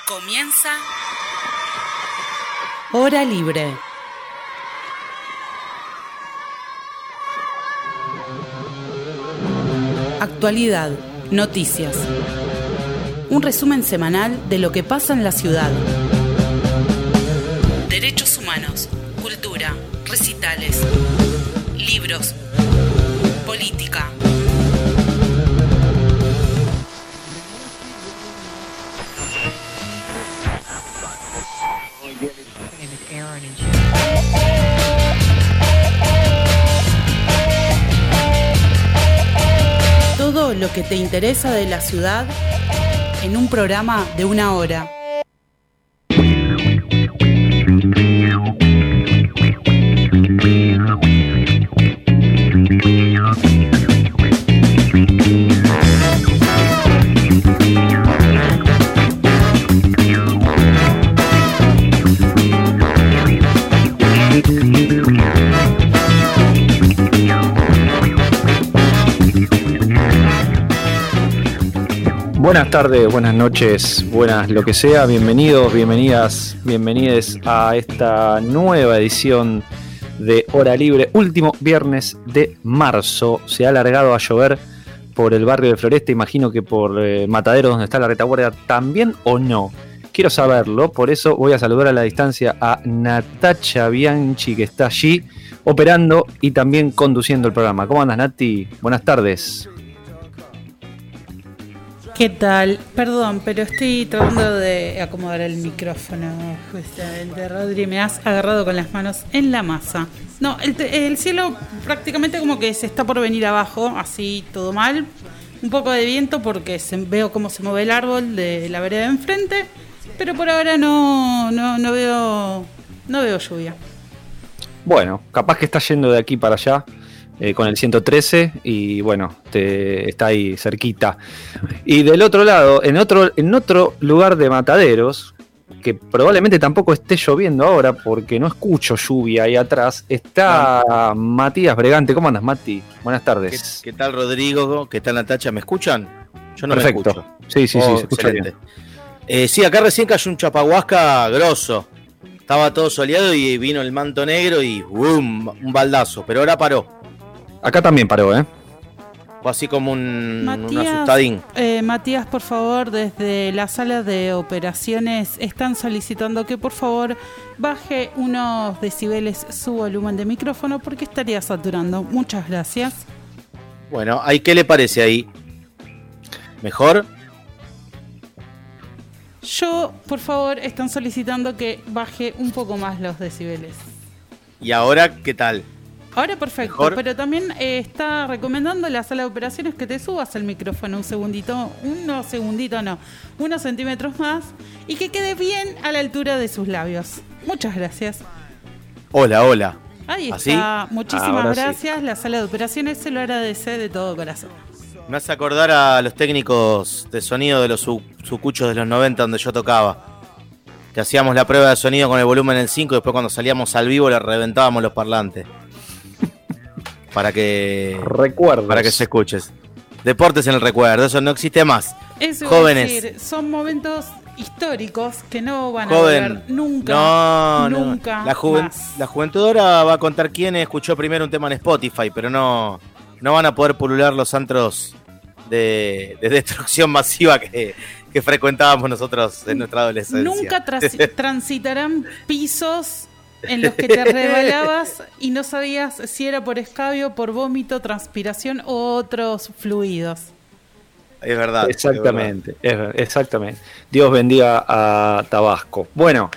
Comienza Hora Libre. Actualidad, noticias. Un resumen semanal de lo que pasa en la ciudad. Derechos humanos, cultura, recitales, libros, política. Todo lo que te interesa de la ciudad en un programa de 1 hora. Buenas tardes, buenas noches, buenas lo que sea, bienvenidos, bienvenidas, bienvenides a esta nueva edición de Hora Libre, último viernes de marzo. Se ha alargado a llover por el barrio de Floresta, imagino que por Mataderos, donde está la retaguardia, también o no. Quiero saberlo, por eso voy a saludar a la distancia a Natacha Bianchi, que está allí operando y también conduciendo el programa. ¿Cómo andas, Nati? Buenas tardes. ¿Qué tal? Perdón, pero estoy tratando de acomodar el micrófono, justamente, Rodri. Me has agarrado con las manos en la masa. No, el cielo prácticamente como que se está por venir abajo, así todo mal. Un poco de viento porque veo cómo se mueve el árbol de la vereda de enfrente, pero por ahora no veo lluvia. Bueno, capaz que está yendo de aquí para allá. Con el 113 y bueno, está ahí cerquita. Y del otro lado, en otro lugar de Mataderos, que probablemente tampoco esté lloviendo ahora porque no escucho lluvia ahí atrás, está Matías Bregante. ¿Cómo andas, Mati? Buenas tardes. ¿Qué tal, Rodrigo? ¿Qué tal, Natacha? ¿Me escuchan? Yo no Perfecto. Me escucho. Sí, se escucha excelente. bien. Sí, acá recién cayó un chapahuasca grosso. Estaba todo soleado y vino el manto negro y ¡bum! Un baldazo, pero ahora paró. Acá también paró, Fue así como un Matías, asustadín. Matías, por favor, desde la sala de operaciones están solicitando que por favor baje unos decibeles su volumen de micrófono porque estaría saturando. Muchas gracias. Bueno, ¿qué le parece ahí? ¿Mejor? Por favor, están solicitando que baje un poco más los decibeles. ¿Y ahora qué tal? Ahora perfecto, ¿mejor? Pero también está recomendando la sala de operaciones que te subas el micrófono unos centímetros más y que quede bien a la altura de sus labios. Muchas gracias. Hola. Ahí ¿Así? está, muchísimas Ahora gracias. Sí. La sala de operaciones se lo agradece de todo corazón. Me hace acordar a los técnicos de sonido de los sucuchos de los 90 donde yo tocaba. Que hacíamos la prueba de sonido con el volumen en 5 y después cuando salíamos al vivo le reventábamos los parlantes. Para que se escuches. Deportes en el recuerdo, eso no existe más. Eso jóvenes. Es decir, son momentos históricos que no van a volver nunca. Nunca. La juventud ahora va a contar quién escuchó primero un tema en Spotify, pero no van a poder pulular los antros de destrucción masiva que frecuentábamos nosotros en nuestra adolescencia. Nunca transitarán pisos en los que te resbalabas y no sabías si era por escabio, por vómito, transpiración u otros fluidos. Es verdad. Exactamente. Exactamente. Dios bendiga a Tabasco. Bueno,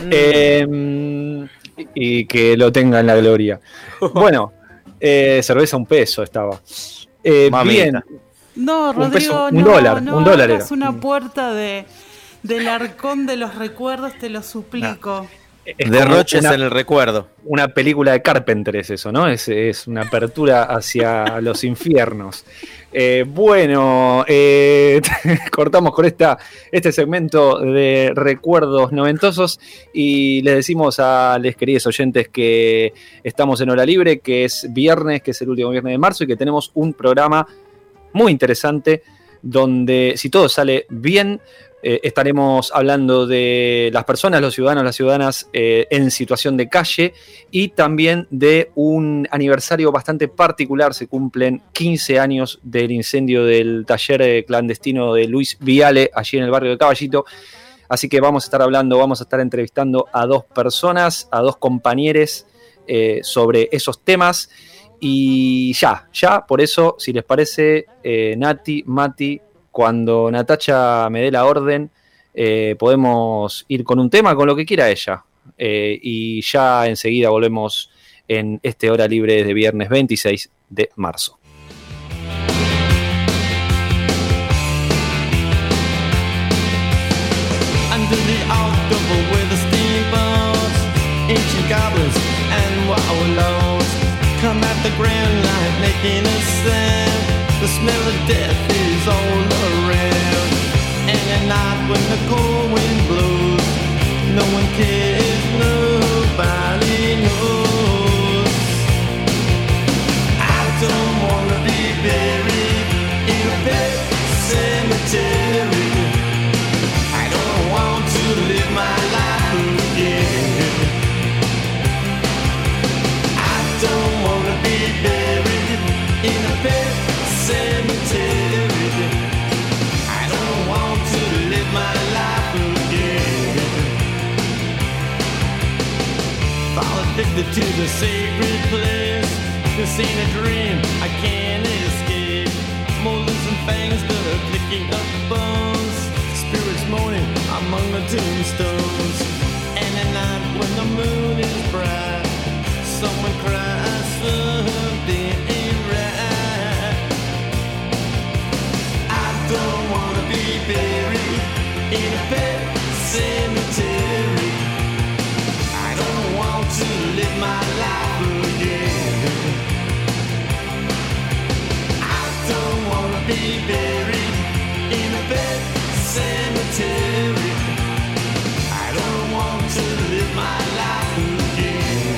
y que lo tenga en la gloria. Bueno, cerveza $1 estaba. Bien. No, Rodrigo, un dólar era. Es una puerta del arcón de los recuerdos, te lo suplico. Derroches en el recuerdo. Una película de Carpenter es eso, ¿no? Es una apertura hacia los infiernos. Cortamos con este segmento de recuerdos noventosos y les decimos a los queridos oyentes que estamos en Hora Libre, que es viernes, que es el último viernes de marzo y que tenemos un programa muy interesante donde, si todo sale bien, Estaremos hablando de las personas, los ciudadanos, las ciudadanas en situación de calle y también de un aniversario bastante particular. Se cumplen 15 años del incendio del taller clandestino de Luis Viale, allí en el barrio de Caballito. Así que vamos a estar entrevistando a dos personas, a dos compañeros sobre esos temas. Y ya, por eso, si les parece, Nati, Mati, cuando Natacha me dé la orden, podemos ir con un tema, con lo que quiera ella. Y ya enseguida volvemos en este Hora Libre de viernes 26 de marzo. Under the October with the steamboats, ancient goblins and wallows come at the grand light making a sound. The smell of death is all around. And at night when the cold wind blows, no one cares, nobody knows. I don't wanna be buried in a pet cemetery. I don't want to live my life again. I don't wanna be buried in a pet cemetery. I don't want to live my life again. Fall addicted to the sacred place. This ain't a dream, I can't escape. Molars and fangs, the clicking of bones. Spirits moaning among the tombstones. And at night when the moon is bright, someone cries something ain't right. I don't wanna be buried in a pet cemetery. I don't want to live my life again. I don't wanna be buried in a pet cemetery. I don't want to live my life again.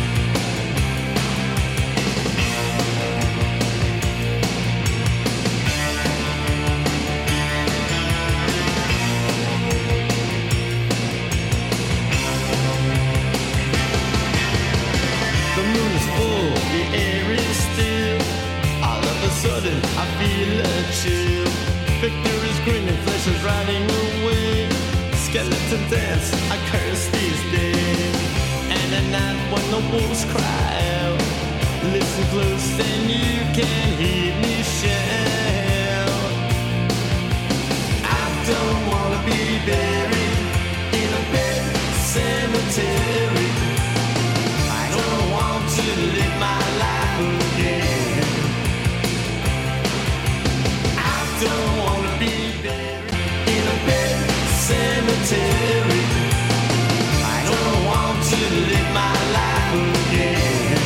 The moon is full, the air is still. All of a sudden I feel a chill. Victor is grinning, flesh is riding away. Skeleton dance, I curse these days. And at night when the wolves cry out, listen close and you can hear me shout. I don't wanna be buried in a pet cemetery. I don't want to live my life again. I don't wanna be buried in a pet cemetery. I don't want to live my life again.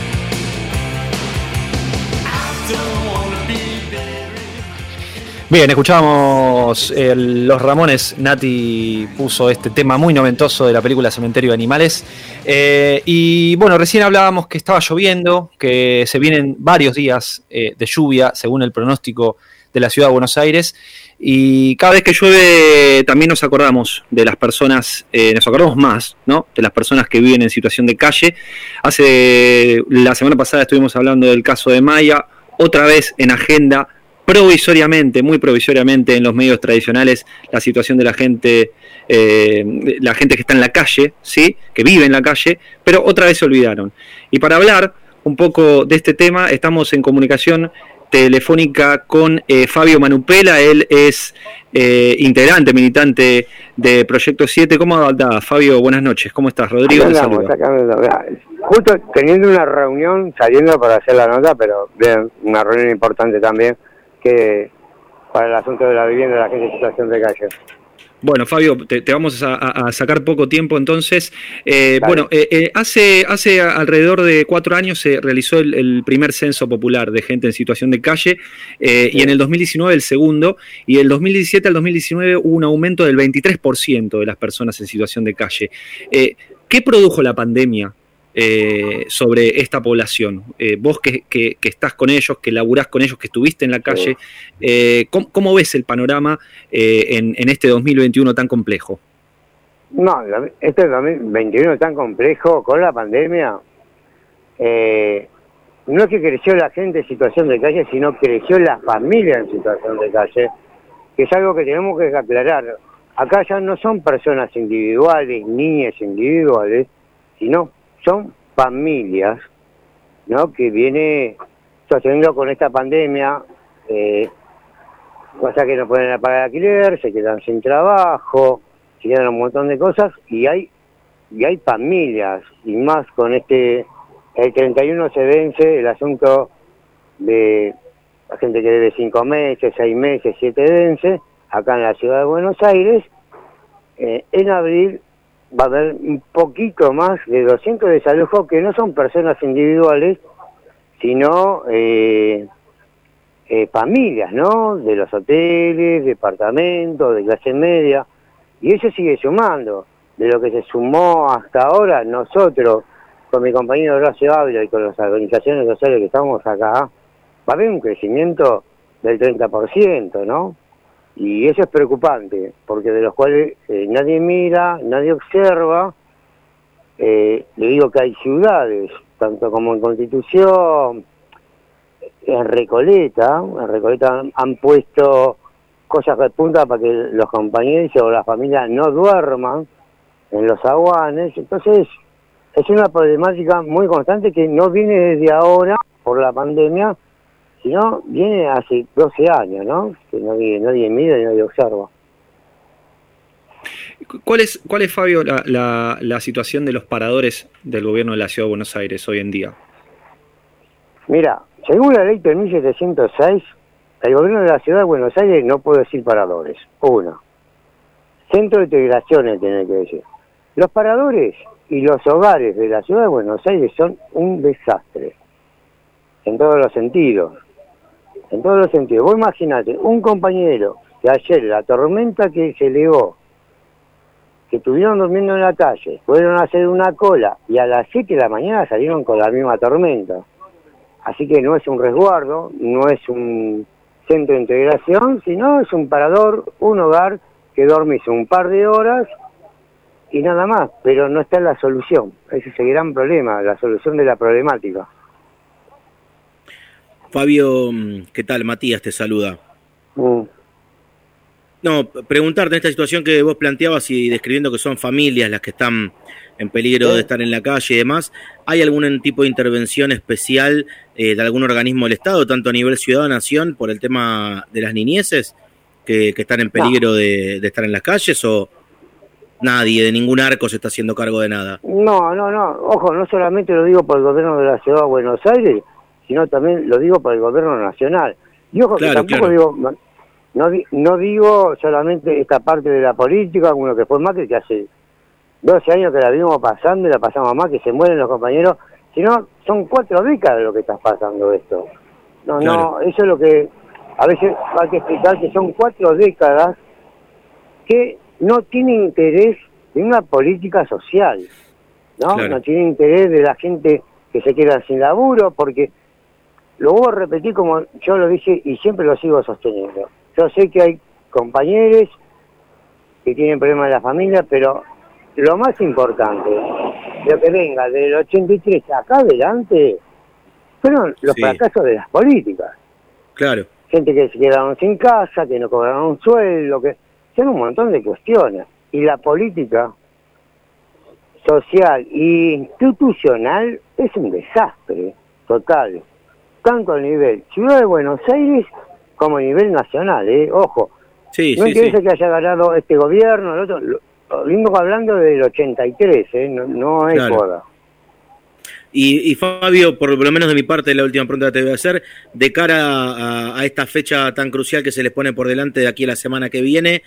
I don't wanna be buried. Bien, escuchábamos Los Ramones. Nati puso este tema muy noventoso de la película Cementerio de Animales. Y bueno, recién hablábamos que estaba lloviendo, que se vienen varios días de lluvia, según el pronóstico de la ciudad de Buenos Aires. Y cada vez que llueve también nos acordamos de las personas, nos acordamos más, ¿no? De las personas que viven en situación de calle. La semana pasada estuvimos hablando del caso de Maya, otra vez en agenda, muy provisoriamente en los medios tradicionales, la situación de la gente que está en la calle, ¿sí? Que vive en la calle, pero otra vez se olvidaron. Y para hablar un poco de este tema, estamos en comunicación telefónica con Fabio Manupela. Él es integrante, militante de Proyecto 7. ¿Cómo andás, Fabio? Buenas noches. ¿Cómo estás? Rodrigo te saluda. Justo teniendo una reunión, saliendo para hacer la nota, pero bien, una reunión importante también, que para el asunto de la vivienda de la gente en situación de calle. Bueno, Fabio, te vamos a sacar poco tiempo entonces. Bueno, hace alrededor de 4 años se realizó el primer censo popular de gente en situación de calle, y en el 2019 el segundo, y del 2017 al 2019 hubo un aumento del 23% de las personas en situación de calle. ¿Qué produjo la pandemia sobre esta población. Vos que estás con ellos, que laburás con ellos, que estuviste en la calle, ¿cómo ves el panorama en este 2021 tan complejo? No, este 2021 tan complejo con la pandemia, no es que creció la gente en situación de calle, sino creció la familia en situación de calle, que es algo que tenemos que aclarar. Acá ya no son personas individuales, niñas individuales, sino son familias, ¿no? Que viene sosteniendo con esta pandemia, cosa que no pueden pagar alquiler, se quedan sin trabajo, se quedan un montón de cosas, y hay familias, y más con el 31 se vence el asunto de la gente que debe 5 meses, 6 meses, 7 vence, acá en la ciudad de Buenos Aires. En abril va a haber un poquito más de 200 desalojos que no son personas individuales, sino familias, ¿no? De los hoteles, departamentos, de clase media, y eso sigue sumando. De lo que se sumó hasta ahora, nosotros, con mi compañero Horacio Ávila y con las organizaciones sociales que estamos acá, va a haber un crecimiento del 30%, ¿no? Y eso es preocupante, porque de los cuales nadie mira, nadie observa. Le digo que hay ciudades, tanto como en Constitución, en Recoleta han puesto cosas de punta para que los compañeros o las familias no duerman en los aguanes. Entonces, es una problemática muy constante que no viene desde ahora por la pandemia, sino viene hace 12 años, ¿no? Que nadie mira y nadie observa. ¿Cuál es Fabio, la situación de los paradores del gobierno de la Ciudad de Buenos Aires hoy en día? Mira, según la ley 3706, el gobierno de la Ciudad de Buenos Aires no puede decir paradores. Uno. Centro de integraciones, tiene que decir. Los paradores y los hogares de la Ciudad de Buenos Aires son un desastre. En todos los sentidos. En todos los sentidos. Vos imaginate, un compañero que ayer, la tormenta que se elevó, que estuvieron durmiendo en la calle, fueron a hacer una cola y a las 7 de la mañana salieron con la misma tormenta. Así que no es un resguardo, no es un centro de integración, sino es un parador, un hogar que dormís un par de horas y nada más, pero no está en la solución. Ese es el gran problema, la solución de la problemática. Fabio, ¿qué tal? Matías te saluda. No, preguntarte en esta situación que vos planteabas y describiendo que son familias las que están en peligro de estar en la calle y demás, ¿hay algún tipo de intervención especial de algún organismo del Estado, tanto a nivel ciudad-nación, por el tema de las niñeces que están en peligro de estar en las calles, o nadie, de ningún arco se está haciendo cargo de nada? No, ojo, no solamente lo digo por el gobierno de la Ciudad de Buenos Aires, sino también lo digo por el gobierno nacional. Y ojo, claro, que tampoco digo, no digo solamente esta parte de la política, uno que fue Macri, que hace 12 años que la vimos pasando y la pasamos más, que se mueren los compañeros, sino son 4 décadas lo que está pasando esto. No, eso es lo que a veces hay que explicar, que son 4 décadas que no tienen interés de una política social, ¿no? Claro. No tienen interés de la gente que se queda sin laburo, porque lo voy a repetir como yo lo dije y siempre lo sigo sosteniendo. Yo sé que hay compañeros que tienen problemas en la familia, pero lo más importante, lo que venga del 83 acá adelante, fueron los fracasos de las políticas. Claro. Gente que se quedaron sin casa, que no cobraron un sueldo, que son un montón de cuestiones. Y la política social e institucional es un desastre total, tanto a nivel Ciudad de Buenos Aires como a nivel nacional, ojo. No interesa que haya ganado este gobierno, el otro, lo vengo hablando del 83, no es joda. Y Fabio, por lo menos de mi parte, la última pregunta que te voy a hacer, de cara a esta fecha tan crucial que se les pone por delante de aquí a la semana que viene,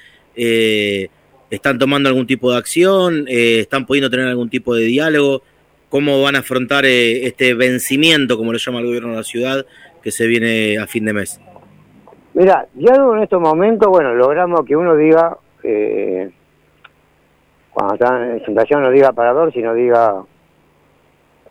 ¿están tomando algún tipo de acción? ¿Están pudiendo tener algún tipo de diálogo? ¿Cómo van a afrontar este vencimiento, como lo llama el gobierno de la ciudad, que se viene a fin de mes? Mira, diálogo en estos momentos, bueno, logramos que uno diga, cuando está en presentación no diga parador, sino diga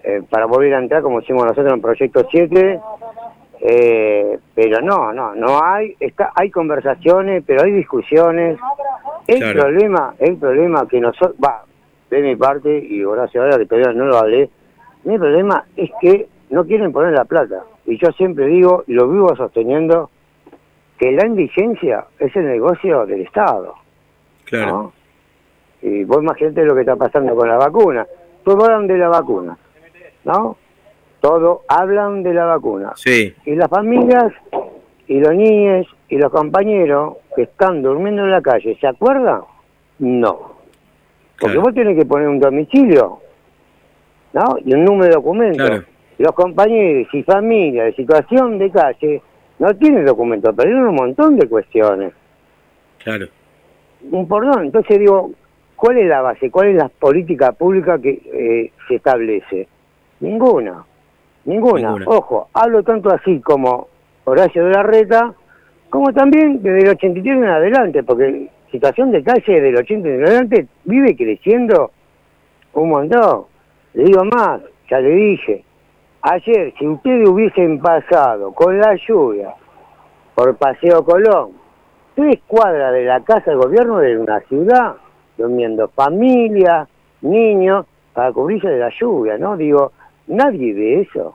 para volver a entrar como hicimos nosotros en Proyecto 7, pero no hay, hay conversaciones, pero hay discusiones. El problema que nosotros, de mi parte, y Horacio ahora que todavía no lo hablé, mi problema es que no quieren poner la plata. Y yo siempre digo, y lo vivo sosteniendo, que la indigencia es el negocio del Estado. Claro. ¿No? Y vos imaginate lo que está pasando con la vacuna. Todos hablan de la vacuna, ¿no? Todos hablan de la vacuna. Sí. Y las familias, y los niños, y los compañeros que están durmiendo en la calle, ¿se acuerdan? No. Porque Claro. vos tenés que poner un domicilio, ¿no? Y un número de documento. Claro. Los compañeros y familias de situación de calle no tienen documento, perdieron un montón de cuestiones. Claro. Perdón, entonces digo, ¿cuál es la base? ¿Cuál es la política pública que se establece? Ninguna. Ojo, hablo tanto así como Horacio de la Reta, como también desde el 83 en adelante, porque situación de calle del 80 en adelante vive creciendo un montón. Le digo más, ya le dije, ayer si ustedes hubiesen pasado con la lluvia por Paseo Colón, 3 cuadras de la casa del gobierno de una ciudad, durmiendo familia, niños, para cubrirse de la lluvia, ¿no? Digo, nadie ve eso.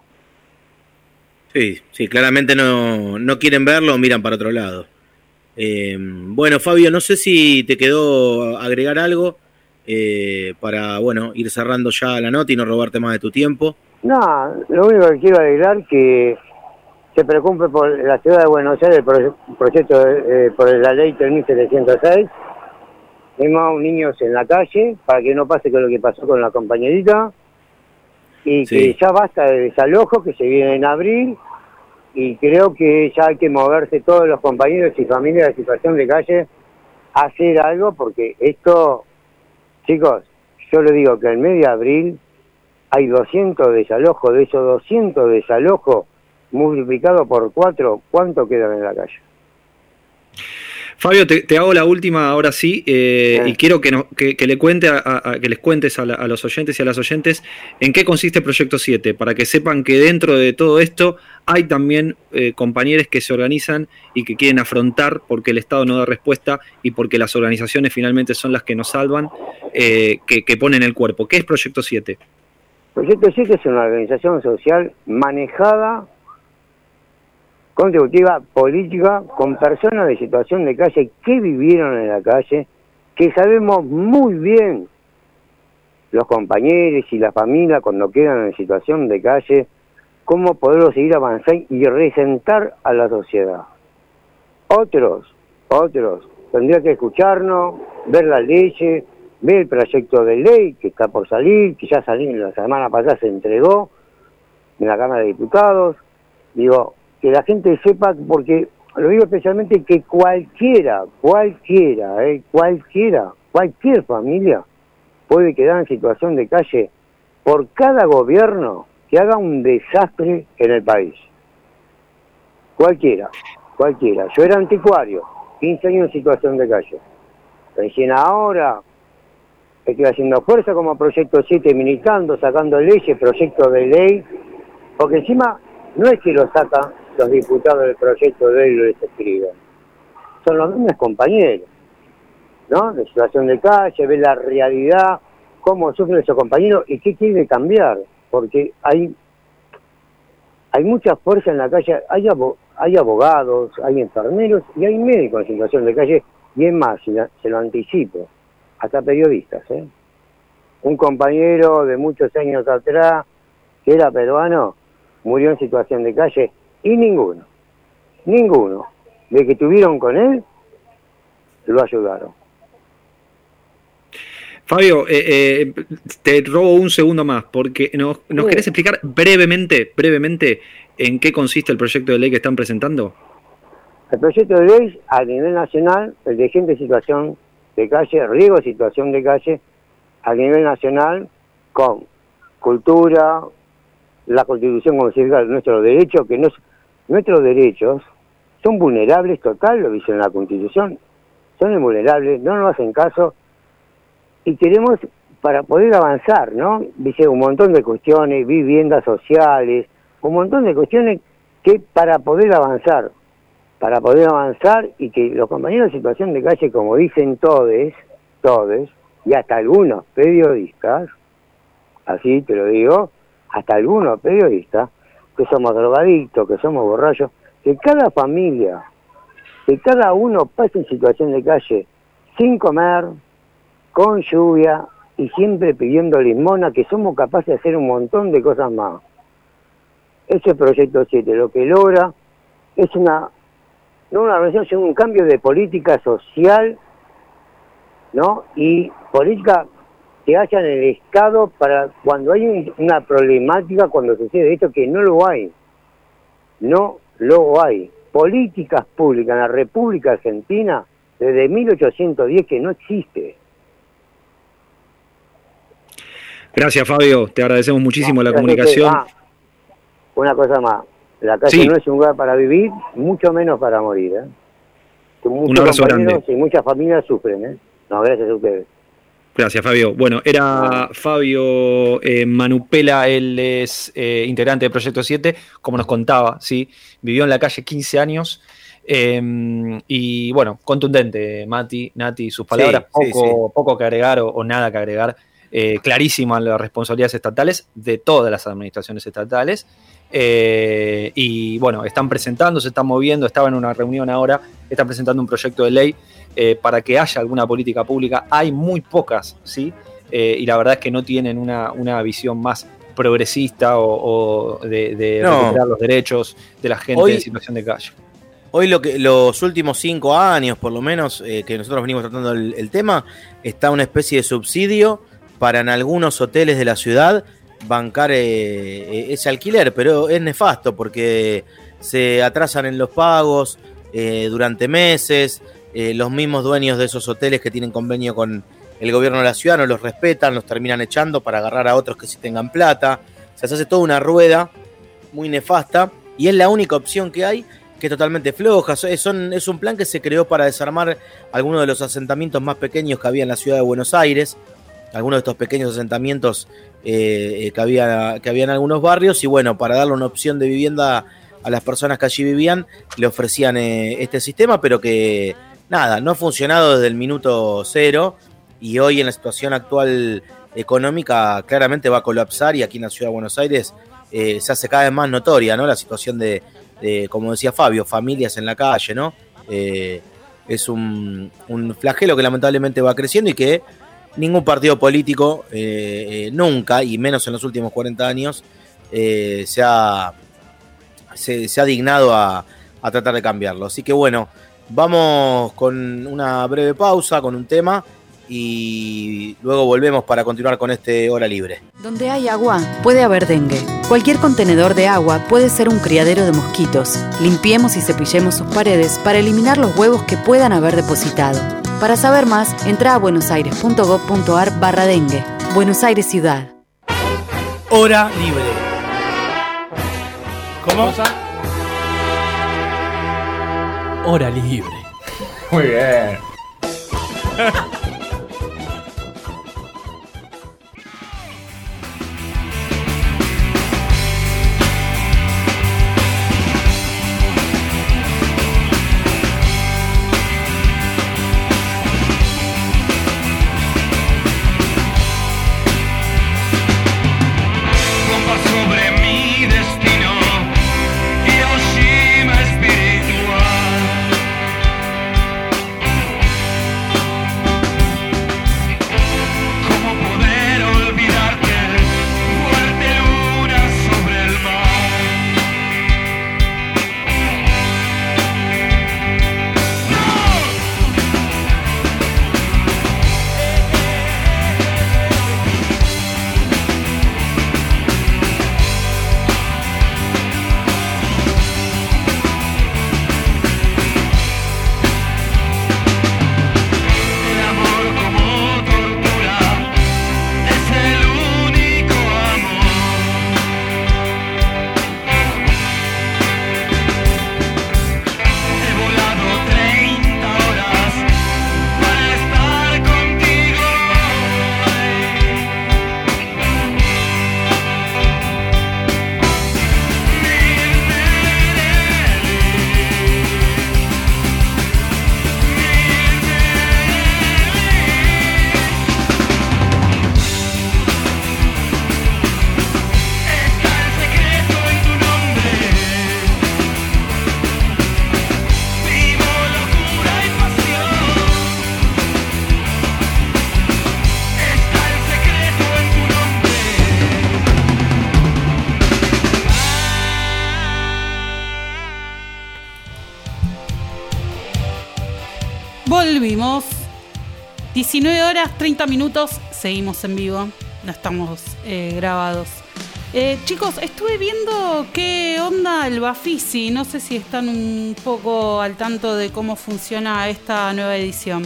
Sí, claramente no quieren verlo o miran para otro lado. Bueno, Fabio, no sé si te quedó agregar algo para, ir cerrando ya la nota y no robarte más de tu tiempo. No, lo único que quiero agregar que se preocupe por la ciudad de Buenos Aires el proyecto por la ley 3706. Tenemos niños en la calle para que no pase con lo que pasó con la compañerita y que ya basta de desalojo que se viene en abril y creo que ya hay que moverse todos los compañeros y familias de situación de calle a hacer algo porque esto, chicos, yo le digo que el mes de abril hay 200 desalojos, de esos 200 desalojos multiplicado por 4, ¿cuánto quedan en la calle? Fabio, te hago la última ahora sí, y quiero que le cuente que les cuentes a los oyentes y a las oyentes en qué consiste Proyecto 7, para que sepan que dentro de todo esto hay también compañeros que se organizan y que quieren afrontar porque el Estado no da respuesta y porque las organizaciones finalmente son las que nos salvan, que ponen el cuerpo. ¿Qué es Proyecto 7? Proyecto 7 es una organización social manejada, contributiva, política, con personas de situación de calle que vivieron en la calle, que sabemos muy bien los compañeros y la familia cuando quedan en situación de calle, cómo poderlo seguir avanzando y resentar a la sociedad. Otros tendrían que escucharnos, ver las leyes, ver el proyecto de ley que está por salir, que ya salió la semana pasada, se entregó en la Cámara de Diputados. Digo, que la gente sepa, porque lo digo especialmente que cualquier familia puede quedar en situación de calle por cada gobierno que haga un desastre en el país. Cualquiera. Yo era anticuario, 15 años en situación de calle. Recién ahora estoy haciendo fuerza como Proyecto 7, militando, sacando leyes, proyectos de ley, porque encima no es que lo sacan los diputados del proyecto de ley y lo escriben. Son los mismos compañeros, ¿no? De situación de calle, ver la realidad, cómo sufren esos compañeros y qué quiere cambiar, porque hay mucha fuerza en la calle, hay abogados, hay enfermeros y hay médicos en situación de calle, y es más, se lo anticipo, hasta periodistas, ¿eh? Un compañero de muchos años atrás, que era peruano, murió en situación de calle, y ninguno, de que estuvieron con él, lo ayudaron. Fabio, te robo un segundo más, porque nos querés explicar brevemente, en qué consiste el proyecto de ley que están presentando. El proyecto de ley a nivel nacional, el de gente en situación de calle, riesgo de situación de calle, a nivel nacional, con cultura, la Constitución, como se dice, nuestros derechos, nuestros derechos son vulnerables total, lo dice en la Constitución, son invulnerables, no nos hacen caso, y queremos para poder avanzar, ¿no? Dice un montón de cuestiones, viviendas sociales, un montón de cuestiones que para poder avanzar y que los compañeros de situación de calle, como dicen todos, y hasta algunos periodistas, así te lo digo, hasta algunos periodistas, que somos drogadictos, que somos borrachos, que cada familia, que cada uno pase en situación de calle sin comer, con lluvia y siempre pidiendo limosna, que somos capaces de hacer un montón de cosas más. Ese Proyecto 7 lo que logra es no una organización, sino un cambio de política social, ¿no? Y política que haya en el Estado para cuando hay una problemática, cuando sucede esto, que no lo hay. Políticas públicas en la República Argentina desde 1810 que no existe. Gracias, Fabio, te agradecemos muchísimo la comunicación. Una cosa más, la calle no es un lugar para vivir, mucho menos para morir. Un abrazo grande. Y muchas familias sufren. No, gracias a ustedes. Gracias, Fabio. Bueno, era Fabio Manupela, él es integrante de Proyecto 7, como nos contaba, ¿sí? Vivió en la calle 15 años y bueno, contundente, Nati, sus palabras, poco que agregar o nada que agregar, clarísimas las responsabilidades estatales de todas las administraciones estatales y bueno, se están moviendo, estaba en una reunión ahora, están presentando un proyecto de ley para que haya alguna política pública. Hay muy pocas, ¿sí? Y la verdad es que no tienen una visión más progresista o de recuperar los derechos de la gente en situación de calle. Hoy los últimos 5 años, por lo menos, que nosotros venimos tratando el tema, está una especie de subsidio para en algunos hoteles de la ciudad bancar ese alquiler, pero es nefasto porque se atrasan en los pagos durante meses. Los mismos dueños de esos hoteles que tienen convenio con el gobierno de la ciudad no los respetan, los terminan echando para agarrar a otros que sí tengan plata. O sea, se hace toda una rueda muy nefasta y es la única opción que hay, que es totalmente floja. Es un plan que se creó para desarmar algunos de los asentamientos más pequeños que había en la ciudad de Buenos Aires, algunos de estos pequeños asentamientos que había en algunos barrios, y bueno, para darle una opción de vivienda a las personas que allí vivían, le ofrecían este sistema, pero que nada, no ha funcionado desde el minuto cero, y hoy en la situación actual económica claramente va a colapsar, y aquí en la ciudad de Buenos Aires se hace cada vez más notoria, ¿no? La situación de como decía Fabio, familias en la calle, ¿no? Es un flagelo que lamentablemente va creciendo y que ningún partido político nunca, y menos en los últimos 40 años, se ha dignado a tratar de cambiarlo. Así que bueno, vamos con una breve pausa, con un tema, y luego volvemos para continuar con este Hora Libre. Donde hay agua, puede haber dengue. Cualquier contenedor de agua puede ser un criadero de mosquitos. Limpiemos y cepillemos sus paredes para eliminar los huevos que puedan haber depositado. Para saber más, entra a buenosaires.gov.ar/dengue. Buenos Aires Ciudad. Hora Libre. ¿Cómo? Hora Libre. Muy bien. volvimos. 19 horas, 30 minutos. Seguimos en vivo. No estamos grabados. Chicos, estuve viendo qué onda el Bafisi. No sé si están un poco al tanto de cómo funciona esta nueva edición.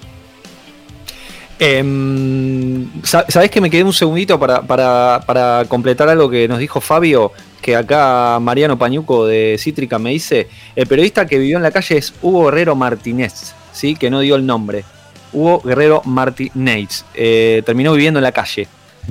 ¿Sabés que me quedé un segundito para completar algo que nos dijo Fabio? Que acá Mariano Pañuco de Cítrica me dice: el periodista que vivió en la calle es Hugo Guerrero Martínez, ¿sí? Que no dio el nombre. Hugo Guerrero Martínez. Terminó viviendo en la calle.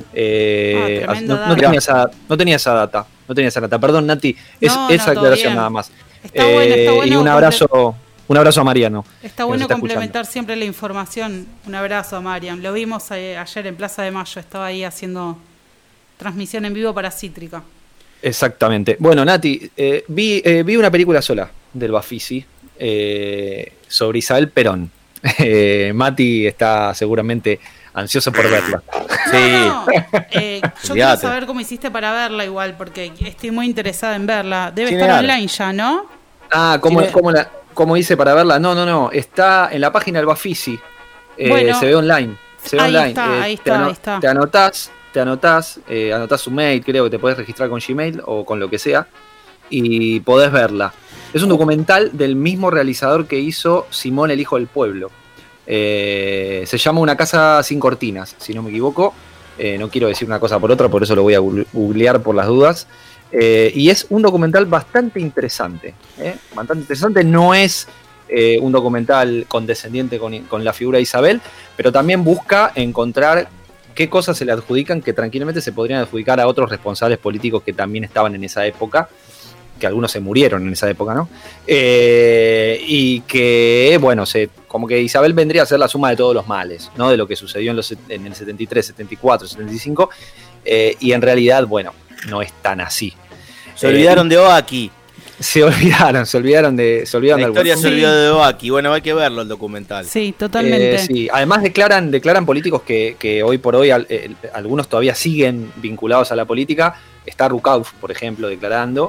No tenía esa data. Perdón, Nati. Esa aclaración nada más. Está bueno, y un abrazo a Mariano. Está bueno complementar siempre la información. Un abrazo a Marian. Lo vimos ayer en Plaza de Mayo. Estaba ahí haciendo transmisión en vivo para Cítrica. Exactamente. Bueno, Nati, vi una película sola del Bafisi sobre Isabel Perón. Mati está seguramente ansioso por verla. Sí. Yo quiero saber cómo hiciste para verla igual, porque estoy muy interesada en verla. Debe estar online ya, ¿no? ¿Cómo hice para verla? No. Está en la página del Bafisi. Bueno, se ve online. Ahí está. Te anotás su mail, creo que te podés registrar con Gmail o con lo que sea, y podés verla. Es un documental del mismo realizador que hizo Simón el Hijo del Pueblo. Se llama Una casa sin cortinas, si no me equivoco. No quiero decir una cosa por otra, por eso lo voy a googlear por las dudas. Y es un documental bastante interesante. No es un documental condescendiente con la figura de Isabel, pero también busca encontrar qué cosas se le adjudican que tranquilamente se podrían adjudicar a otros responsables políticos que también estaban en esa época, que algunos se murieron en esa época, ¿no? Y que, bueno, como que Isabel vendría a ser la suma de todos los males, ¿no? De lo que sucedió en el 73, 74, 75, y en realidad, bueno, no es tan así. Se olvidaron de Oaki. Se olvidaron de la historia se olvidó de Oaki. Bueno, hay que verlo el documental. Sí, totalmente. Sí. Además declaran políticos que hoy por hoy algunos todavía siguen vinculados a la política. Está Rukauf, por ejemplo, declarando.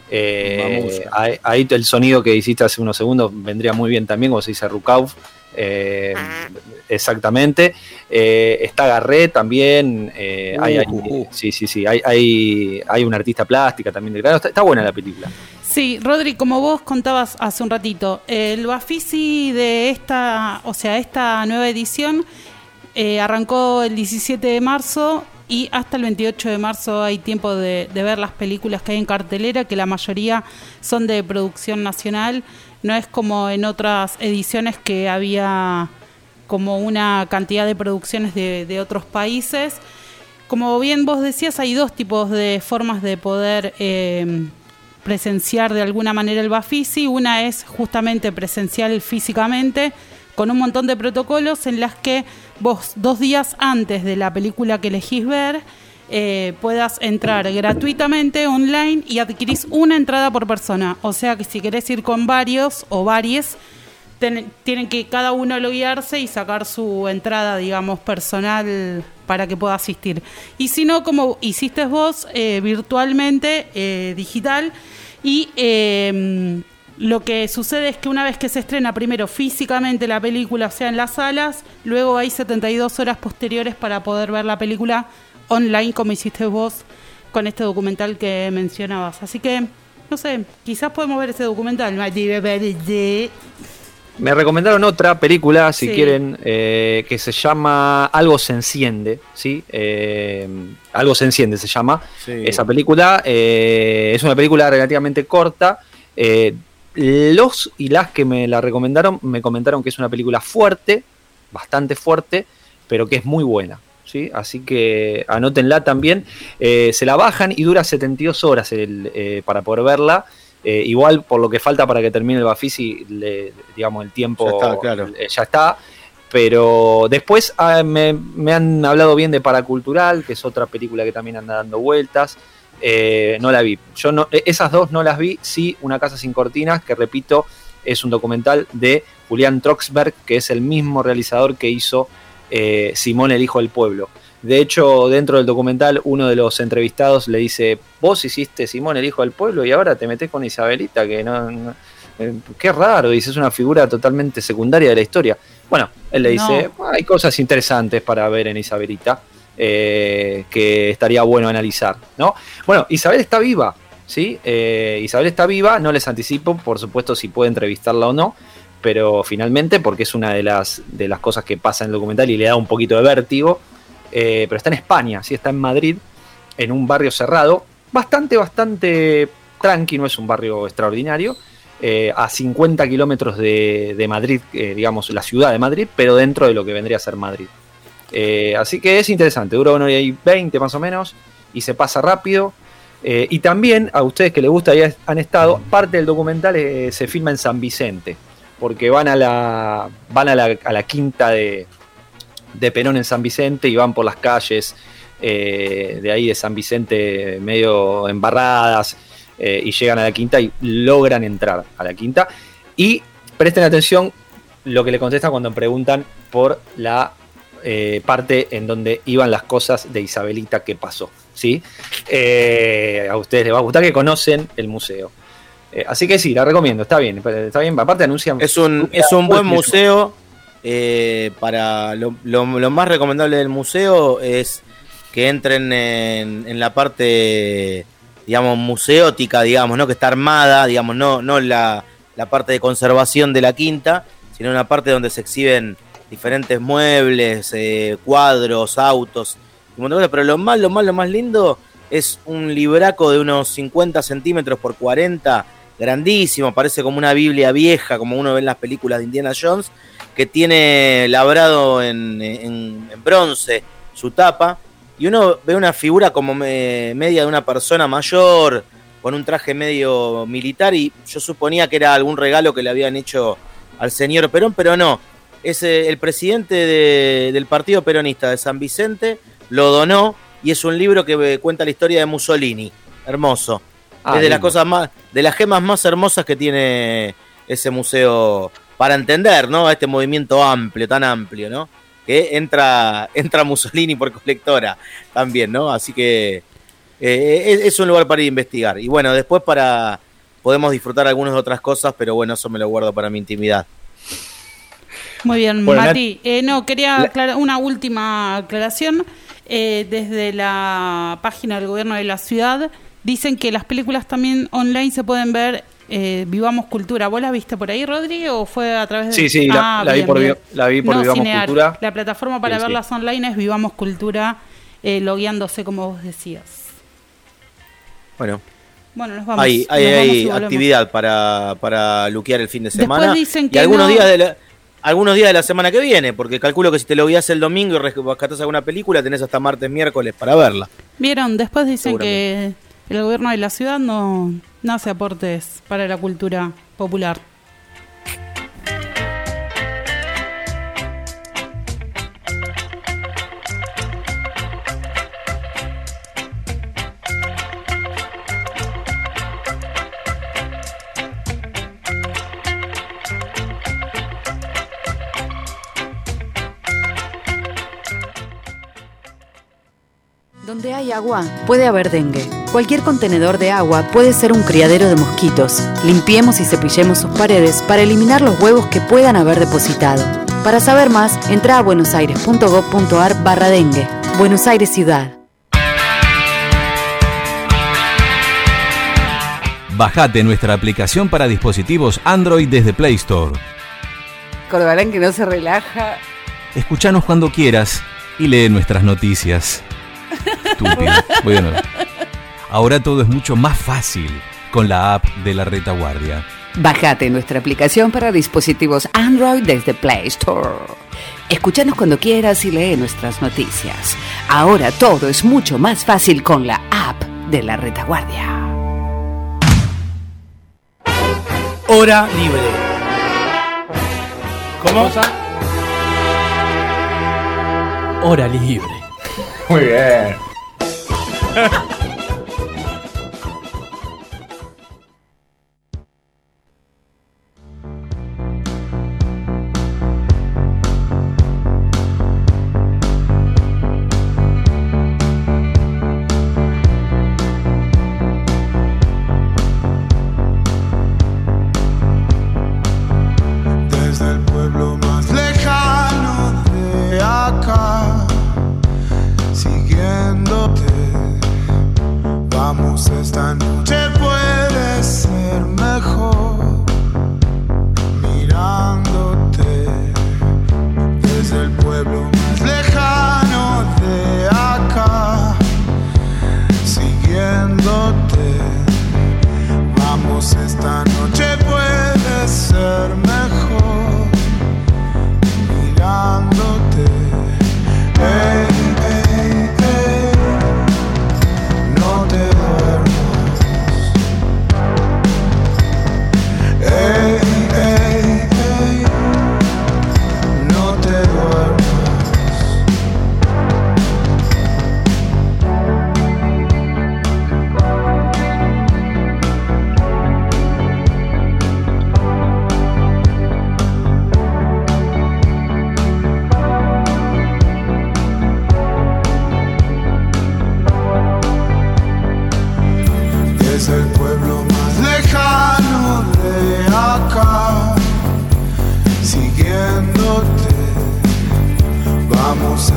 Ahí el sonido que hiciste hace unos segundos vendría muy bien también, como se dice Rukauf. Exactamente. Está Garré también. Hay una artista plástica también declarado. Está buena la película. Sí, Rodri, como vos contabas hace un ratito, el Bafisi de esta nueva edición arrancó el 17 de marzo y hasta el 28 de marzo hay tiempo de ver las películas que hay en cartelera, que la mayoría son de producción nacional. No es como en otras ediciones que había como una cantidad de producciones de otros países. Como bien vos decías, hay dos tipos de formas de poder presenciar de alguna manera el Bafisi. Una es justamente presencial físicamente, con un montón de protocolos en las que vos 2 días antes de la película que elegís ver puedas entrar gratuitamente online y adquirís una entrada por persona. O sea que si querés ir con varios o varias, tienen que cada uno loguearse y sacar su entrada, digamos, personal para que pueda asistir. Y si no, como hiciste vos, virtualmente, digital. Y lo que sucede es que una vez que se estrena primero físicamente la película, o sea, en las salas, luego hay 72 horas posteriores para poder ver la película online, como hiciste vos con este documental que mencionabas. Así que, no sé, quizás podemos ver ese documental. Me recomendaron otra película, si quieren, que se llama Algo se enciende, ¿sí? Algo se enciende se llama. Sí. Esa película es una película relativamente corta. Los y las que me la recomendaron me comentaron que es una película fuerte, bastante fuerte, pero que es muy buena, ¿sí? Así que anótenla también. Se la bajan y dura 72 horas para poder verla. Igual por lo que falta para que termine el Bafisi, digamos, el tiempo ya está. Pero después me han hablado bien de Paracultural, que es otra película que también anda dando vueltas. No la vi. Esas dos no las vi. Sí, Una casa sin cortinas, que repito, es un documental de Julián Troxberg, que es el mismo realizador que hizo Simón el Hijo del Pueblo. De hecho, dentro del documental, uno de los entrevistados le dice: vos hiciste Simón el Hijo del Pueblo y ahora te metés con Isabelita, que no qué raro, dice, es una figura totalmente secundaria de la historia. Bueno, él le dice, hay cosas interesantes para ver en Isabelita que estaría bueno analizar, ¿no? Bueno, Isabel está viva, ¿sí? Isabel está viva, no les anticipo, por supuesto, si puede entrevistarla o no, pero finalmente, porque es una de las cosas que pasa en el documental y le da un poquito de vértigo, pero está en España, ¿sí? Está en Madrid, en un barrio cerrado, bastante tranqui, no es un barrio extraordinario, a 50 kilómetros de Madrid, digamos, la ciudad de Madrid, pero dentro de lo que vendría a ser Madrid. Así que es interesante, dura 1 hora y 20 más o menos, y se pasa rápido. Y también, a ustedes que les gusta, ya han estado, parte del documental se filma en San Vicente, porque van a la quinta de Perón en San Vicente y van por las calles de ahí de San Vicente medio embarradas, y llegan a la quinta y logran entrar a la quinta. Y presten atención lo que le contesta cuando preguntan por la parte en donde iban las cosas de Isabelita que pasó, ¿sí? A ustedes les va a gustar, que conocen el museo. Así que sí, la recomiendo, está bien. Aparte anuncian... Es un buen museo. Para lo más recomendable del museo es que entren en la parte, digamos, museótica, digamos, ¿no? Que está armada, digamos, no la parte de conservación de la quinta, sino una parte donde se exhiben diferentes muebles, cuadros, autos, un montón de cosas. Pero lo más lindo es un libraco de unos 50 centímetros por 40, grandísimo, parece como una Biblia vieja, como uno ve en las películas de Indiana Jones, que tiene labrado en bronce su tapa, y uno ve una figura como media de una persona mayor, con un traje medio militar, y yo suponía que era algún regalo que le habían hecho al señor Perón, pero no, es el presidente del Partido Peronista de San Vicente, lo donó, y es un libro que cuenta la historia de Mussolini, hermoso. Es de las cosas más, de las gemas más hermosas que tiene ese museo para entender, ¿no? Este movimiento amplio, tan amplio, ¿no? Que entra Mussolini por colectora también, ¿no? Así que es un lugar para ir a investigar. Y bueno, después podemos disfrutar algunas otras cosas, pero bueno, eso me lo guardo para mi intimidad. Muy bien, bueno, Mati. Quería una última aclaración. Desde la página del gobierno de la ciudad dicen que las películas también online se pueden ver. Vivamos Cultura. ¿Vos la viste por ahí, Rodri, o fue a través de...? Sí, la vi por Vivamos Cinear. Cultura. La plataforma para verlas online es Vivamos Cultura, logueándose, como vos decías. Bueno, nos vamos. Hay actividad para luquear el fin de semana. Después dicen que y algunos días de la semana que viene, porque calculo que si te lo guías el domingo y rescatás alguna película, tenés hasta martes, miércoles para verla. ¿Vieron? Después dicen que el gobierno de la ciudad no hace aportes para la cultura popular. Donde hay agua, puede haber dengue. Cualquier contenedor de agua puede ser un criadero de mosquitos. Limpiemos y cepillemos sus paredes para eliminar los huevos que puedan haber depositado. Para saber más, entra a buenosaires.gov.ar/dengue. Buenos Aires Ciudad. Bajate nuestra aplicación para dispositivos Android desde Play Store. Corbalán que no se relaja. Escuchanos cuando quieras y lee nuestras noticias. Estúpido. Bueno, ahora todo es mucho más fácil con la app de La Retaguardia. Bájate nuestra aplicación para dispositivos Android desde Play Store. Escúchanos cuando quieras y lee nuestras noticias. Ahora todo es mucho más fácil con la app de La Retaguardia. Hora libre. ¿Cómo? Hora libre. Muy bien. Desde el pueblo más lejano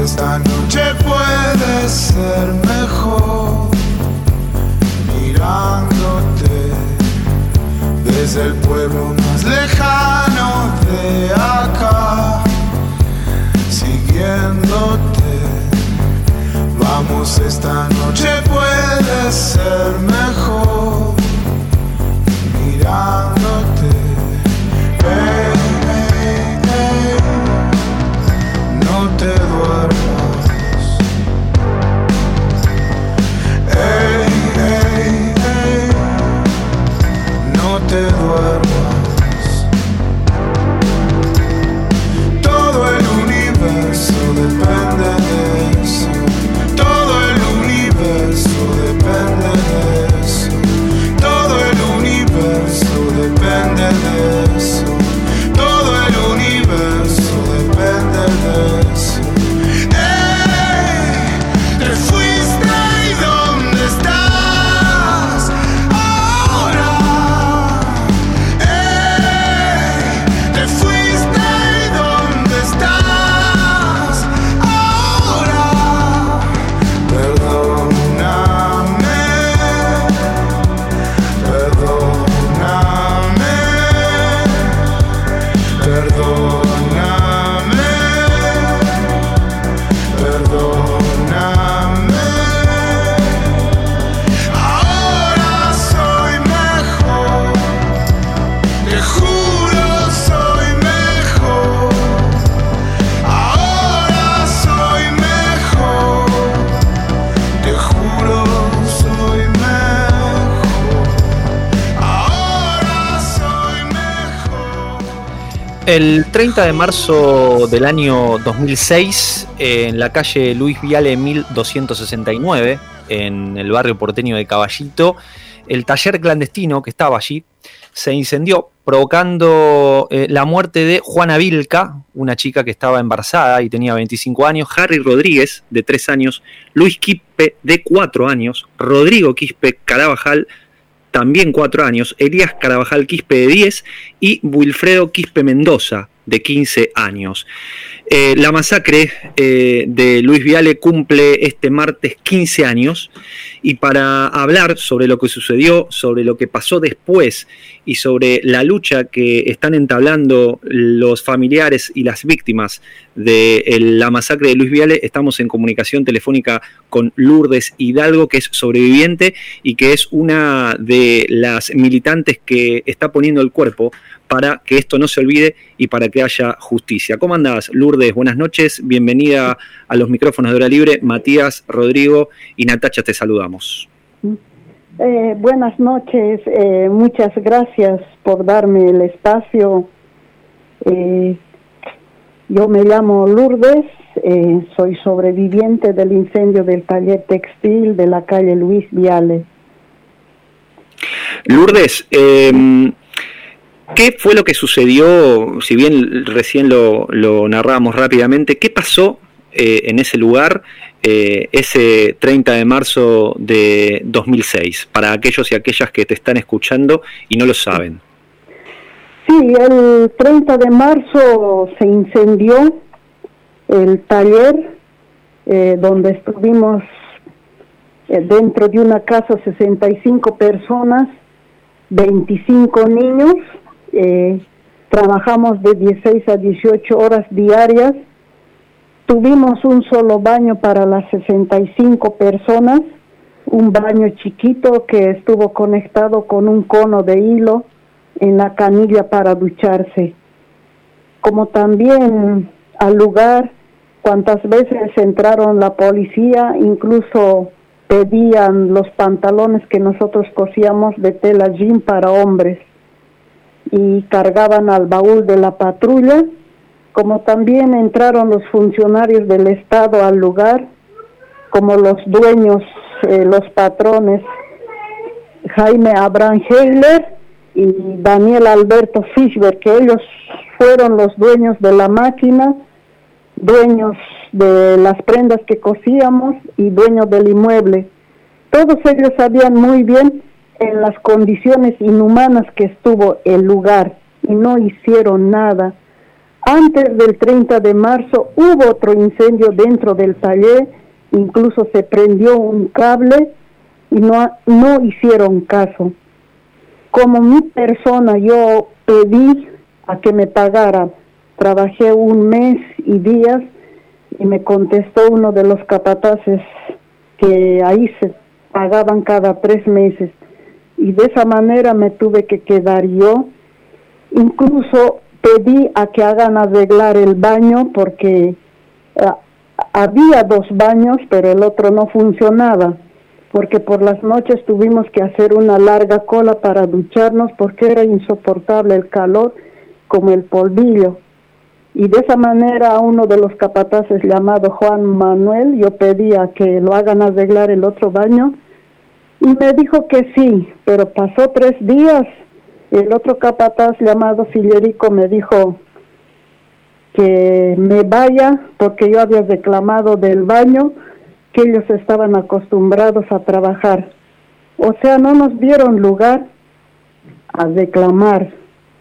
esta noche puede ser mejor, mirándote desde el pueblo más lejano de acá, siguiéndote. Vamos, esta noche puede ser mejor, mirándote. Hey, hey, hey, no te duermas. Hey, hey, hey, no te duermas. Todo el universo depende de eso. Todo el universo depende de eso. Todo el universo depende de eso. Todo el universo depende de eso. ¡Ey! Te fuiste y ¿dónde estás ahora? ¡Ey! Te fuiste y ¿dónde estás ahora? Perdóname, perdóname, perdóname, perdóname. Ahora soy mejor, te juro soy mejor. Ahora soy mejor, te juro soy mejor. Ahora soy mejor. El 30 de marzo del año 2006, en la calle Luis Viale 1269, en el barrio porteño de Caballito, el taller clandestino que estaba allí se incendió, provocando la muerte de Juana Vilca, una chica que estaba embarazada y tenía 25 años, Harry Rodríguez, de 3 años, Luis Quispe, de 4 años, Rodrigo Quispe Carabajal, también 4 años, Elías Carabajal Quispe, de 10, y Wilfredo Quispe Mendoza, de 15 años. La masacre de Luis Viale cumple este martes 15 años, y para hablar sobre lo que sucedió, sobre lo que pasó después y sobre la lucha que están entablando los familiares y las víctimas de la masacre de Luis Viale, estamos en comunicación telefónica con Lourdes Hidalgo, que es sobreviviente y que es una de las militantes que está poniendo el cuerpo para que esto no se olvide y para que haya justicia. ¿Cómo andás, Lourdes? Buenas noches, bienvenida a los micrófonos de Hora Libre. Matías, Rodrigo y Natacha, te saludamos. Buenas noches, muchas gracias por darme el espacio. Yo me llamo Lourdes, soy sobreviviente del incendio del taller textil de la calle Luis Viale. Lourdes, ¿qué fue lo que sucedió? Si bien recién lo narramos rápidamente, ¿qué pasó en ese lugar ese 30 de marzo de 2006? Para aquellos y aquellas que te están escuchando y no lo saben. Sí, el 30 de marzo se incendió el taller donde estuvimos dentro de una casa 65 personas, 25 niños. Trabajamos de 16 a 18 horas diarias. Tuvimos un solo baño para las 65 personas, un baño chiquito que estuvo conectado con un cono de hilo en la canilla para ducharse. Como también al lugar, cuantas veces entraron la policía, incluso pedían los pantalones que nosotros cosíamos de tela jean para hombres y cargaban al baúl de la patrulla. Como también entraron los funcionarios del Estado al lugar, como los dueños, los patrones, Jaime Abraham Heiler y Daniel Alberto Fischberg, que ellos fueron los dueños de la máquina, dueños de las prendas que cosíamos y dueños del inmueble. Todos ellos sabían muy bien en las condiciones inhumanas que estuvo el lugar y no hicieron nada. Antes del 30 de marzo hubo otro incendio dentro del taller, incluso se prendió un cable y no hicieron caso. Como mi persona yo pedí a que me pagara, trabajé un mes y días y me contestó uno de los capataces que ahí se pagaban cada 3 meses y de esa manera me tuve que quedar yo. Incluso pedí a que hagan arreglar el baño porque había 2 baños, pero el otro no funcionaba, porque por las noches tuvimos que hacer una larga cola para ducharnos porque era insoportable el calor como el polvillo. Y de esa manera a uno de los capataces llamado Juan Manuel, yo pedía que lo hagan arreglar el otro baño y me dijo que sí, pero pasó 3 días. El otro capataz llamado Fillerico me dijo que me vaya porque yo había reclamado del baño, que ellos estaban acostumbrados a trabajar. O sea, no nos dieron lugar a reclamar.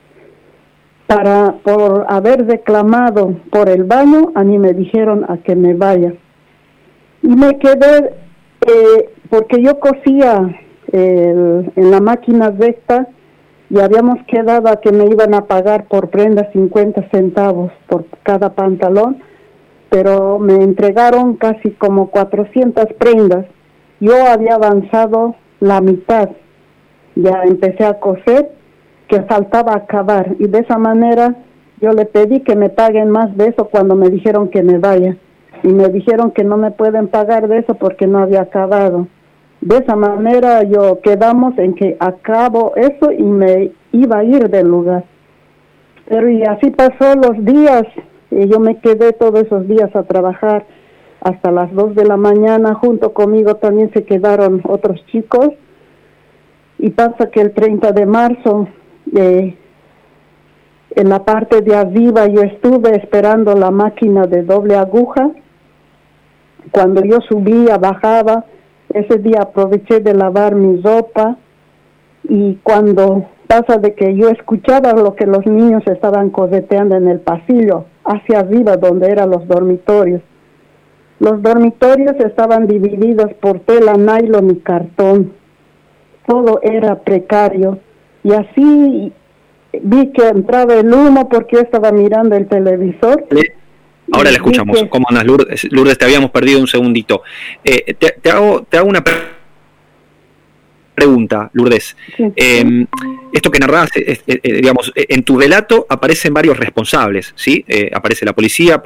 Por haber reclamado por el baño, a mí me dijeron a que me vaya. Y me quedé, porque yo cosía en la máquina recta y habíamos quedado a que me iban a pagar por prenda 50 centavos por cada pantalón, pero me entregaron casi como 400 prendas. Yo había avanzado la mitad, ya empecé a coser, que faltaba acabar, y de esa manera yo le pedí que me paguen más de eso cuando me dijeron que me vaya, y me dijeron que no me pueden pagar de eso porque no había acabado. De esa manera yo quedamos en que acabo eso y me iba a ir del lugar. Pero y así pasó los días, y yo me quedé todos esos días a trabajar hasta las 2 de la mañana, junto conmigo también se quedaron otros chicos, y pasa que el 30 de marzo, en la parte de arriba yo estuve esperando la máquina de doble aguja. Cuando yo subía, bajaba, ese día aproveché de lavar mi ropa, y cuando pasa de que yo escuchaba lo que los niños estaban correteando en el pasillo, hacia arriba donde eran los dormitorios. Los dormitorios estaban divididos por tela, nylon y cartón. Todo era precario. Y así vi que entraba el humo porque yo estaba mirando el televisor. Ahora la escuchamos. ¿Cómo andas, Lourdes? Lourdes, te habíamos perdido un segundito. Te hago una pregunta, Lourdes. Sí. Esto que narrás, digamos, en tu relato aparecen varios responsables, ¿sí? Aparece la policía.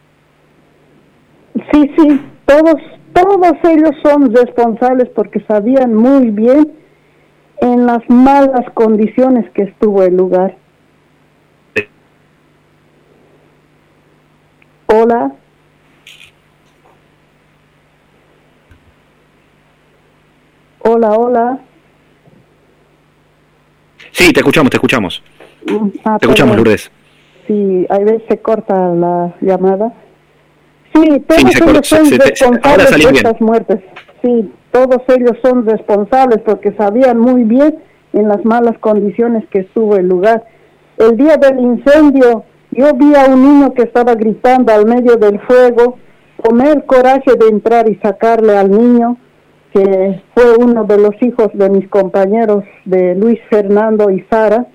Sí, todos ellos son responsables porque sabían muy bien en las malas condiciones que estuvo el lugar. Hola. Hola. Sí, te escuchamos. Te escuchamos, Lourdes. Sí, a veces se corta la llamada. Sí, todos ellos son responsables de estas muertes. Sí, todos ellos son responsables porque sabían muy bien en las malas condiciones que estuvo el lugar. El día del incendio, yo vi a un niño que estaba gritando al medio del fuego. Tomé el coraje de entrar y sacarle al niño, que fue uno de los hijos de mis compañeros, de Luis Fernando y Sara.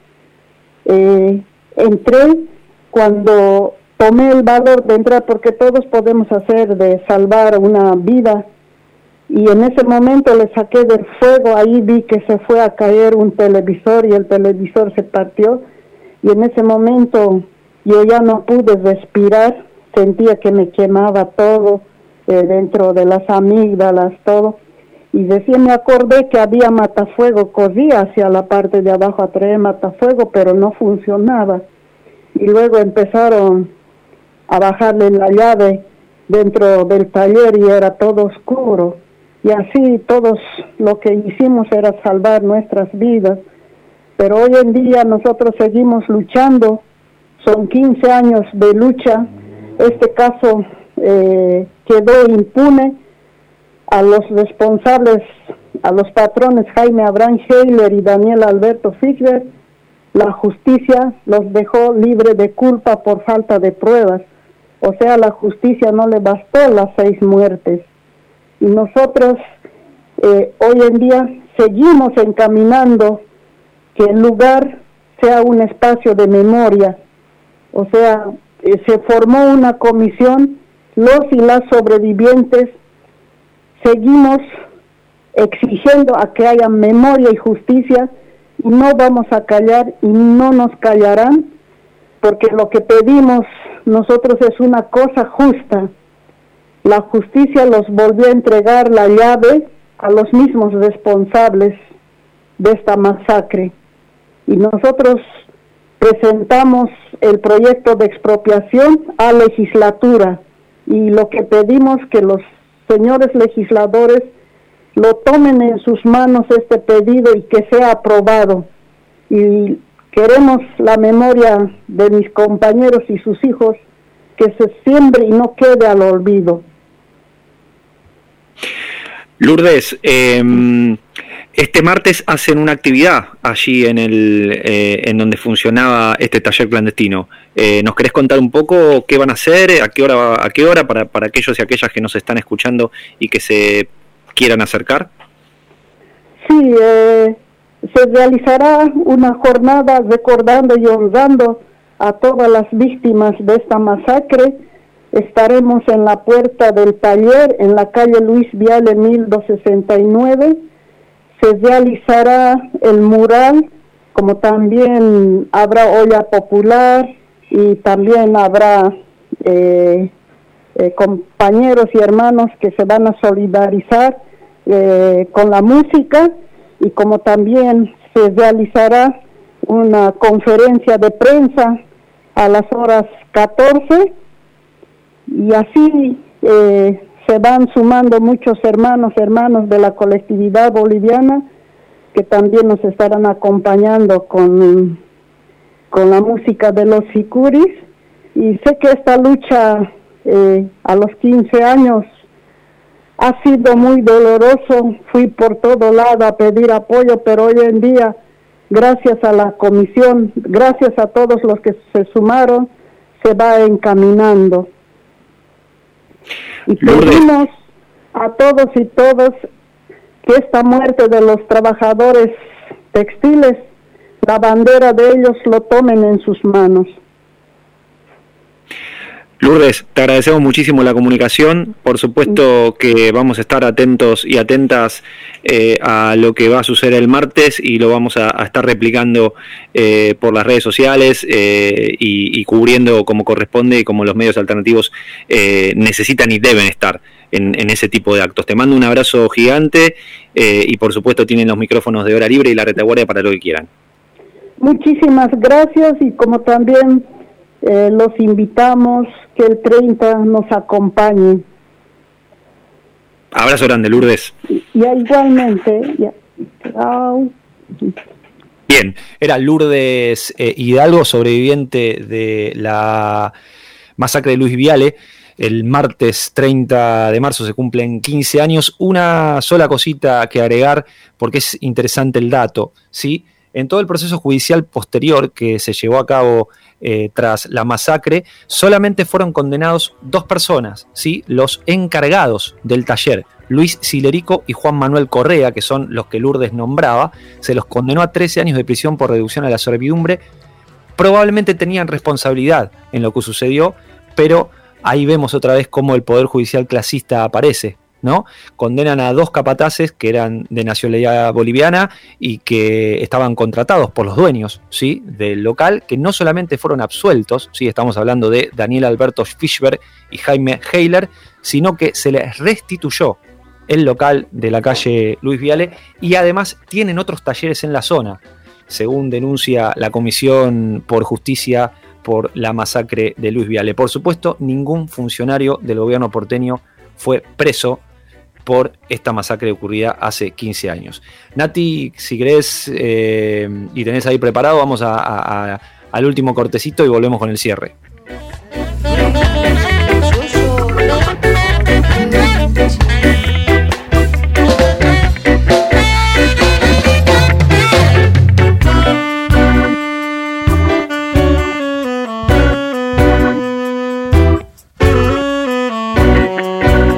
Entré cuando tomé el valor de entrar, porque todos podemos hacer de salvar una vida, y en ese momento le saqué del fuego. Ahí vi que se fue a caer un televisor y el televisor se partió, y en ese momento yo ya no pude respirar, sentía que me quemaba todo, dentro de las amígdalas, todo, y recién me acordé que había matafuego. Corrí hacia la parte de abajo a traer matafuego, pero no funcionaba, y luego empezaron a bajarle la llave dentro del taller y era todo oscuro, y así todos lo que hicimos era salvar nuestras vidas. Pero hoy en día nosotros seguimos luchando, son 15 años de lucha. Este caso quedó impune. A los responsables, a los patrones Jaime Abraham Heiler y Daniel Alberto Fischler, la justicia los dejó libre de culpa por falta de pruebas. O sea, la justicia no le bastó las 6 muertes. Y nosotros hoy en día seguimos encaminando que el lugar sea un espacio de memoria. O sea, se formó una comisión, los y las sobrevivientes seguimos exigiendo a que haya memoria y justicia, y no vamos a callar y no nos callarán, porque lo que pedimos nosotros es una cosa justa. La justicia los volvió a entregar la llave a los mismos responsables de esta masacre, y nosotros presentamos el proyecto de expropiación a legislatura, y lo que pedimos que los señores legisladores lo tomen en sus manos este pedido y que sea aprobado. Y queremos la memoria de mis compañeros y sus hijos que se siembre y no quede al olvido. Lourdes, este martes hacen una actividad allí en donde funcionaba este taller clandestino. ¿Nos querés contar un poco qué van a hacer, a qué hora para aquellos y aquellas que nos están escuchando y que se quieran acercar? Sí, se realizará una jornada recordando y honrando a todas las víctimas de esta masacre. Estaremos en la puerta del taller, en la calle Luis Viale 1269. Se realizará el mural, como también habrá olla popular y también habrá compañeros y hermanos que se van a solidarizar con la música, y como también se realizará una conferencia de prensa a las horas 14, y así se van sumando muchos hermanos de la colectividad boliviana que también nos estarán acompañando con la música de los sicuris. Y sé que esta lucha a los 15 años ha sido muy doloroso. Fui por todo lado a pedir apoyo, pero hoy en día, gracias a la comisión, gracias a todos los que se sumaron, se va encaminando. Y pedimos a todos y todas que esta muerte de los trabajadores textiles, la bandera de ellos lo tomen en sus manos. Lourdes, te agradecemos muchísimo la comunicación. Por supuesto que vamos a estar atentos y atentas a lo que va a suceder el martes, y lo vamos a estar replicando por las redes sociales y cubriendo como corresponde y como los medios alternativos necesitan y deben estar en ese tipo de actos. Te mando un abrazo gigante y por supuesto tienen los micrófonos de Hora Libre y la Retaguardia para lo que quieran. Muchísimas gracias, y como también los invitamos que el 30 nos acompañen. Abrazo grande, Lourdes. Ya igualmente. Ya. Chao. Bien, era Lourdes Hidalgo, sobreviviente de la masacre de Luis Viale. El martes 30 de marzo se cumplen 15 años. Una sola cosita que agregar, porque es interesante el dato, ¿sí? En todo el proceso judicial posterior que se llevó a cabo tras la masacre, solamente fueron condenados 2 personas, ¿sí? Los encargados del taller, Luis Silerico y Juan Manuel Correa, que son los que Lourdes nombraba. Se los condenó a 13 años de prisión por reducción a la servidumbre. Probablemente tenían responsabilidad en lo que sucedió, pero ahí vemos otra vez cómo el Poder Judicial clasista aparece, ¿no? Condenan a 2 capataces que eran de nacionalidad boliviana y que estaban contratados por los dueños, ¿sí?, del local, que no solamente fueron absueltos, ¿sí?, estamos hablando de Daniel Alberto Fischberg y Jaime Heiler, sino que se les restituyó el local de la calle Luis Viale, y además tienen otros talleres en la zona, según denuncia la Comisión por Justicia por la masacre de Luis Viale. Por supuesto, ningún funcionario del gobierno porteño fue preso por esta masacre ocurrida hace 15 años. Nati, si querés y tenés ahí preparado, vamos al último cortecito y volvemos con el cierre.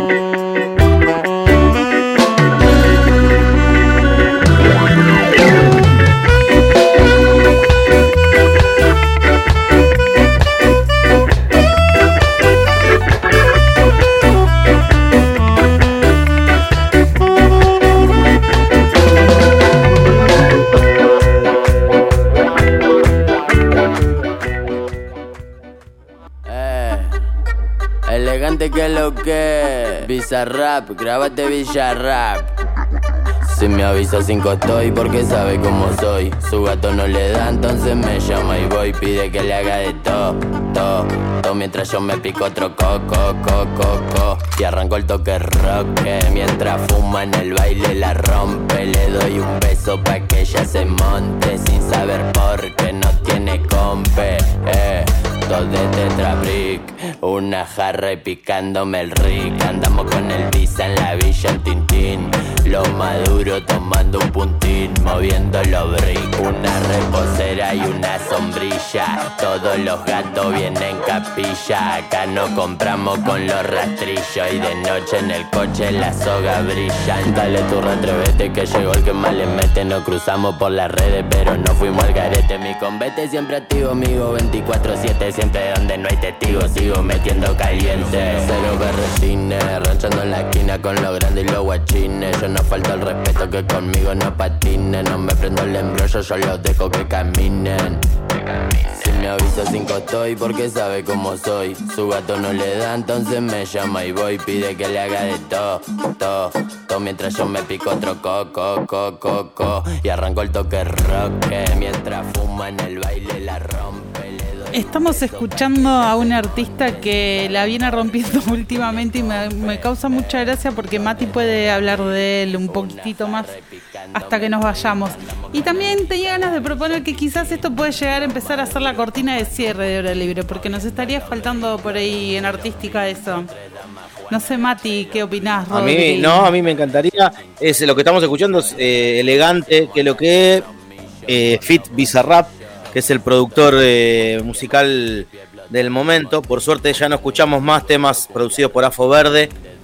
Elegante que lo que Bizarrap, grábate Villarrap. Si me avisa 5 estoy porque sabe cómo soy. Su gato no le da, entonces me llama y voy. Pide que le haga de todo mientras yo me pico otro coco. Y arranco el toque rock mientras fuma en el baile la rompe. Le doy un beso pa' que ella se monte sin saber por qué no tiene compe. Dos de Tetrabrick, una jarra y picándome el rick. Andamos con el Visa en la villa, el Tintín. Lo maduro tomando un puntín, moviendo los brick. Una reposera y una sombrilla. Todos los gatos vienen capilla. Acá no compramos con los rastrillos. Y de noche en el coche la soga brilla. Dale tu retrevete que llegó el que más le mete. No cruzamos por las redes pero no fuimos al garete. Mi convete siempre activo, amigo 24/7. Siempre donde no hay testigos sigo metiendo caliente. Cero berretines, ranchando en la esquina con los grandes y los guachines. Yo no falta el respeto que conmigo no patinen. No me prendo el embrollo, yo los dejo que caminen. Si me avisa 5 estoy porque sabe cómo soy. Su gato no le da, entonces me llama y voy. Pide que le haga de todo mientras yo me pico otro coco. Y arranco el toque rock mientras fuma en el baile la rompe. Estamos escuchando a un artista que la viene rompiendo últimamente y me causa mucha gracia porque Mati puede hablar de él un poquitito más hasta que nos vayamos. Y también tenía ganas de proponer que quizás esto puede llegar a empezar a ser la cortina de cierre de Hora Libre, porque nos estaría faltando por ahí en artística eso. No sé, Mati, ¿qué opinás, Rodri? A mí me encantaría. Es lo que estamos escuchando es Elegante, que lo que Fit Bizarrap, que es el productor musical del momento. Por suerte ya no escuchamos más temas producidos por Afo Verde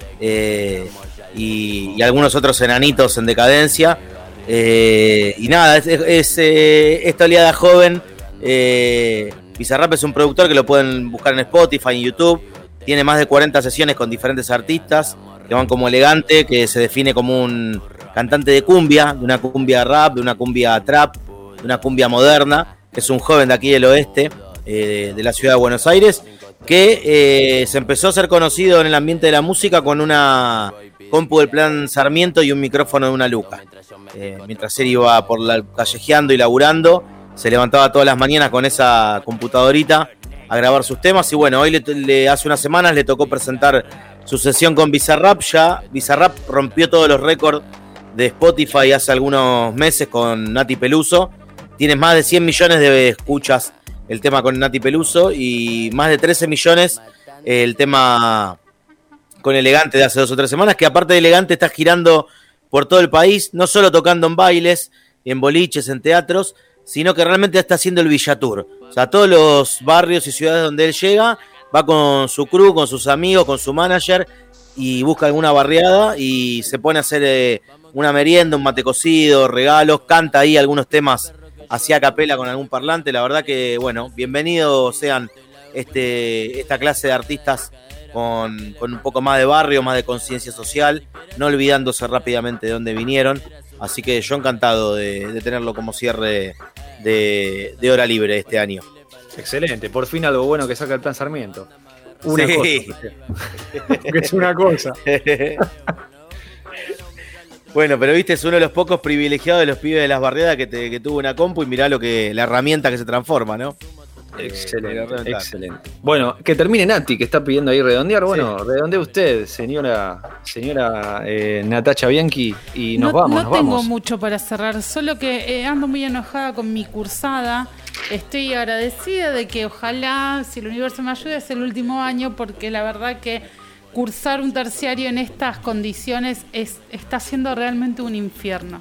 y algunos otros enanitos en decadencia. Y nada, es esta oleada joven. Bizarrap es un productor que lo pueden buscar en Spotify, en YouTube. Tiene más de 40 sesiones con diferentes artistas que van como Elegante, que se define como un cantante de cumbia, de una cumbia rap, de una cumbia trap, de una cumbia moderna. Es un joven de aquí del oeste, de la ciudad de Buenos Aires, que se empezó a ser conocido en el ambiente de la música con una compu del Plan Sarmiento y un micrófono de una Luca. Mientras él iba por callejeando y laburando, se levantaba todas las mañanas con esa computadorita a grabar sus temas. Y bueno, hoy hace unas semanas le tocó presentar su sesión con Bizarrap. Ya Bizarrap rompió todos los récords de Spotify hace algunos meses con Nati Peluso. Tiene más de 100 millones de escuchas el tema con Nati Peluso y más de 13 millones el tema con Elegante de hace 2 o 3 semanas, que aparte de Elegante está girando por todo el país, no solo tocando en bailes, en boliches, en teatros, sino que realmente está haciendo el Villa Tour. O sea, todos los barrios y ciudades donde él llega, va con su crew, con sus amigos, con su manager y busca alguna barriada y se pone a hacer una merienda, un mate cocido, regalos, canta ahí algunos temas hacia capela con algún parlante. La verdad que, bueno, bienvenidos sean esta clase de artistas con un poco más de barrio, más de conciencia social, no olvidándose rápidamente de dónde vinieron. Así que yo encantado de tenerlo como cierre de Hora Libre este año. Excelente, por fin algo bueno que saca el Plan Sarmiento. Una cosa. Que es una cosa. Bueno, pero viste, es uno de los pocos privilegiados de los pibes de las barriadas que tuvo una compu y mirá la herramienta que se transforma, ¿no? Excelente. Bueno, que termine Nati, que está pidiendo ahí redondear. Bueno, sí. Redondee usted, señora Natacha Bianchi, y nos vamos. No tengo mucho para cerrar, solo que ando muy enojada con mi cursada. Estoy agradecida de que ojalá, si el universo me ayude, es el último año, porque la verdad que cursar un terciario en estas condiciones está siendo realmente un infierno.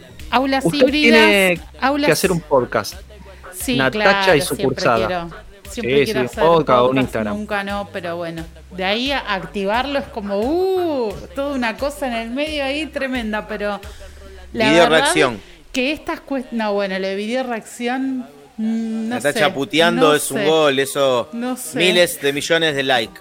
Aulas usted híbridas. Tiene que hacer un podcast. Sí, Natacha claro, y su cursada. siempre quiere hacer podcast o un podcast, Instagram. nunca no, pero bueno, de ahí a activarlo es como, toda una cosa en el medio ahí tremenda, pero la Video verdad reacción. que estas cuestiones, no, bueno, lo de video reacción, no Me está sé, chaputeando, no es un sé. gol, eso. No sé. Miles de millones de likes.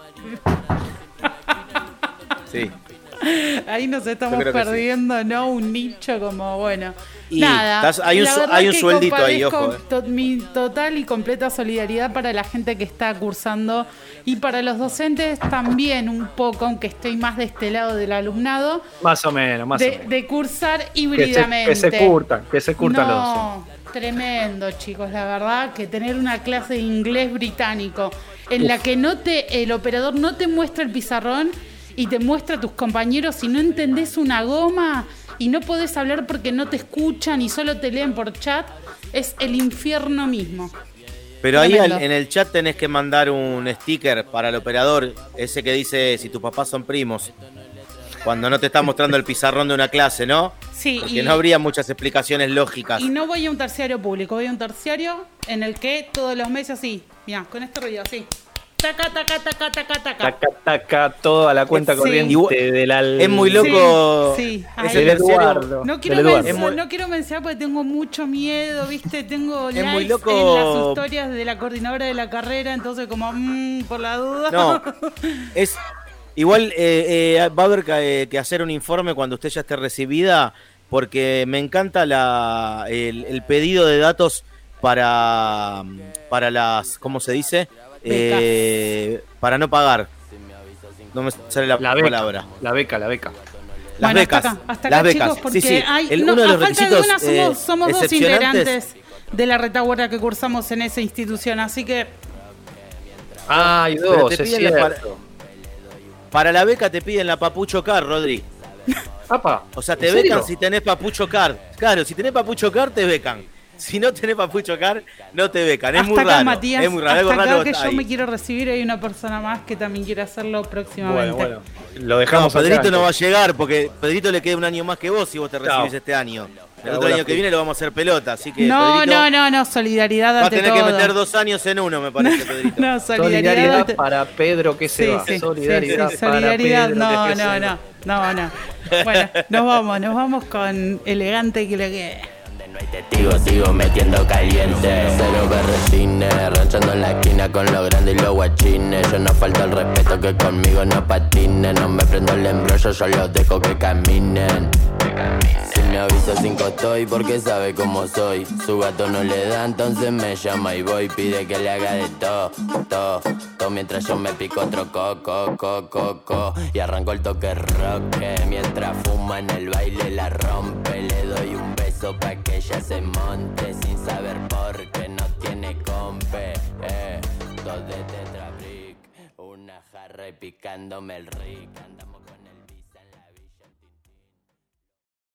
Sí. Ahí nos Yo estamos creo que perdiendo, ¿no? Un nicho como, bueno. Y nada. hay un la verdad hay un que sueldito ahí, compadezco ojo. mi total y completa solidaridad para la gente que está cursando y para los docentes también un poco, aunque estoy más de este lado del alumnado, Más o menos, más o menos. de cursar híbridamente. Que se curtan los docentes. Tremendo, chicos, la verdad que tener una clase de inglés británico en la que el operador no te muestra el pizarrón y te muestra a tus compañeros y no entendés una goma y no podés hablar porque no te escuchan y solo te leen por chat, es el infierno mismo. Pero ahí Tremendo. en el chat tenés que mandar un sticker para el operador, ese que dice si tus papás son primos. Cuando no te está mostrando el pizarrón de una clase, ¿no? Sí, Porque no habría muchas explicaciones lógicas. Y no voy a un terciario público, voy a un terciario en el que todos los meses así, mira, con este ruido así. Taca, taca, taca, taca, taca. Taca, taca, toda la cuenta Sí. corriente del Es muy loco. Sí, ese del terciario. Eduardo. No quiero, del Eduardo. mencionar, no quiero mencionar porque tengo mucho miedo, ¿viste? Tengo Es muy likes loco. en las historias de la coordinadora de la carrera, entonces como, por la duda. No, es igual va a haber que hacer un informe cuando usted ya esté recibida, porque me encanta el pedido de datos para las, ¿cómo se dice? Para no pagar. No me sale la palabra. La beca. Las Bueno, becas. hasta las acá, becas. chicos, porque sí. hay, Uno de los a falta de requisitos una somos dos excepcionantes. integrantes de la retaguardia que cursamos en esa institución, así que Hay Pero dos, te es piden cierto. para la beca te piden la Papucho Card, Rodri. Apa, O sea, te ¿en becan serio? si tenés Papucho Card. Claro, si tenés Papucho Card, te becan. Si no tenés Papucho Card, no te becan. Es hasta muy acá, raro. Matías, Es muy raro. Algo hasta acá raro que está yo ahí. me quiero recibir, hay una persona más que también quiere hacerlo próximamente. Bueno, lo dejamos No, Pedrito acá, no va a entonces. llegar porque Pedrito le queda un año más que vos si vos te recibís Chao. este año. El Chao, otro año hola, que viene lo vamos a hacer pelota, así que No, Pedrito no, solidaridad va a ante tener todo. que meter 2 años en uno, me parece, Pedrito. No, Solidaridad ante- para Pedro que se Sí, va. sí, Solidaridad sí, para solidaridad, Pedro no, que se va. no. Bueno, nos vamos con elegante que le quede. No hay testigos, sigo metiendo caliente. Cero berretines, ranchando en la esquina con los grandes y los guachines. Yo no falta el respeto que conmigo no patinen. No me prendo el embrollo, yo los dejo que caminen. Si me avisa 5 estoy porque sabe cómo soy. Su gato no le da, entonces me llama y voy. Pide que le haga de todo. Mientras yo me pico otro coco. Y arranco el toque rock. Mientras fuma en el baile la rompe. Le doy un beso pa' que ella se monte. Sin saber por qué no tiene compe. Dos de Tetrabrick, una jarra y picándome el rick. Andamos